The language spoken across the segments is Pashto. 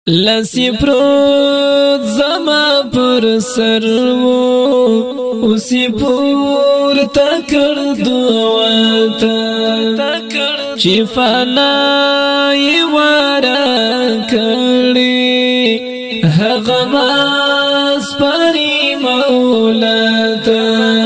لسی پروت زما پر سر وو اسی پور تکر دوتا چی فنای وارا کری هغماس پری مولاتا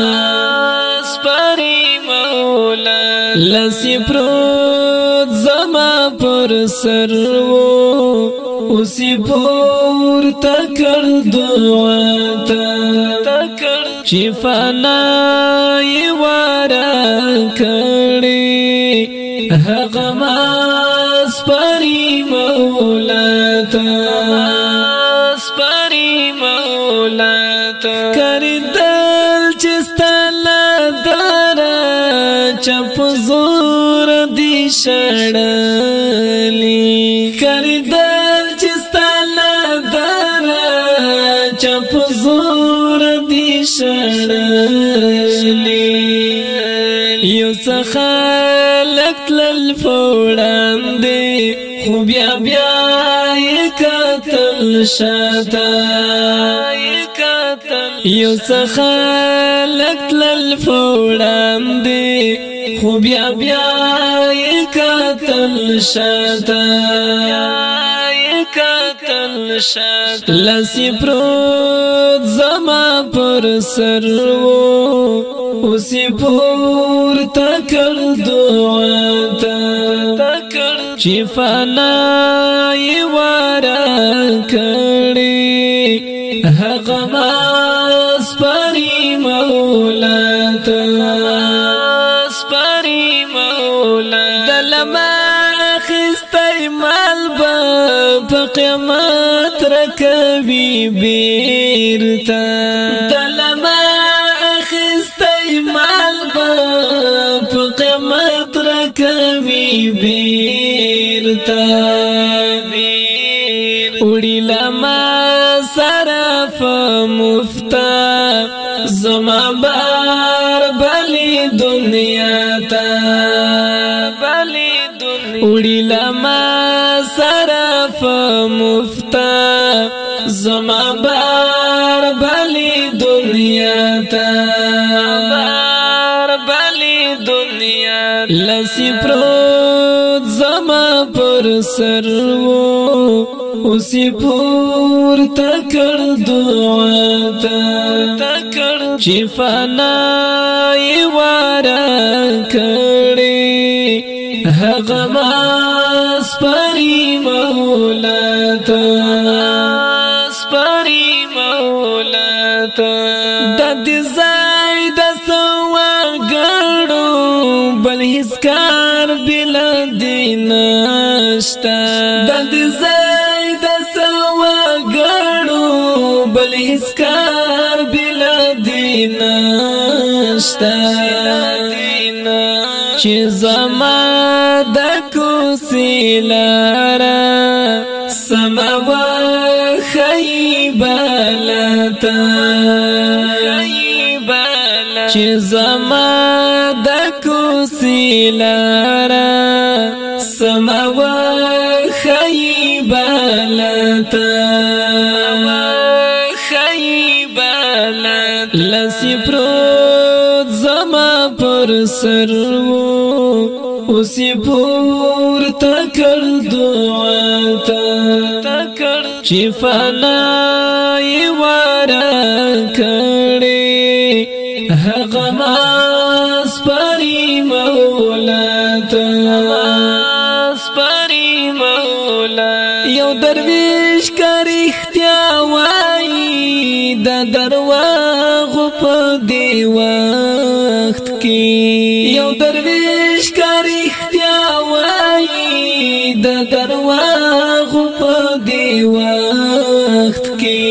لسی پروت زما پر سر وو اسی پور تکر دوتا چی فنای وارا کری هغماس پری مولاتا کری دل چستالا دارا چپ زور دی شڑلی کری دل چستالا دارا چپ زور دی شڑلی یو سخالک للفوڑان دی خوبیا بیا کتل شاتا یو سخالک للفوڑان دی خوبیا بیا کتل شاتا لسی پروت زما پر سر وو اسی پور تکر دوتا چی فنای وارا کری هغماس پری مولاتا دلما خستی مال با پقیمت رکبی بیرتا دلما خستی مال با پقیمت رکبی بیرتا اوڑی لما صرف مفتا زما بار بلی دنیا تا اوڑی لما صرف مفتا زما بار بلی دنیا تا لسی پروت زما پر سر وو اسی پور تکر دوتا چی فنای وارا کری هغماس پری مولاتا دد زای دسوا گڑو بل حسکار بلا دینشتا دد زای دسوا گڑو بل حسکار بلا دینشتا چی زما دکو سیلارا سموا خیبالتا چی زما دکو سیلارا سموا خیبالتا لسی پروت زما پر سر وو اسی پور تکر دوتا چی فنای وارا کری هغماس پری مولاتا یو درویش کر اختیا وائی دا درواغ پا دی وقت کی یو درویش کر اختیا وائی دا درواغ پا دی وقت کی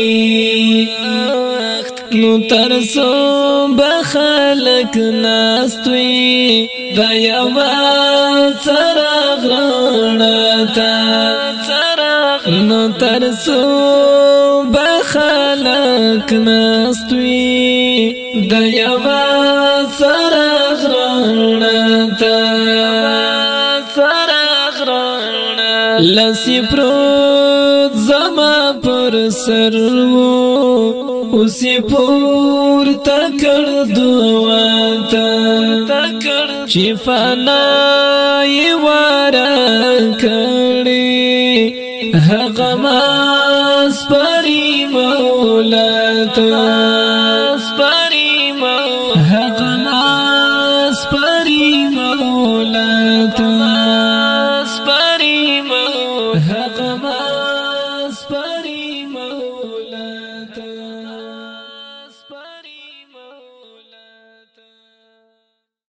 نو ترسو بخلق ناستوی دا یوال سرغ رانتا نو ترسو بخلق ناستوی دا یوال سرغ رانتا لسی پروت زما پر سر وو اسی پور تکړ دواتا چې فنا یې واره کړې هغه ما سپری مولا ته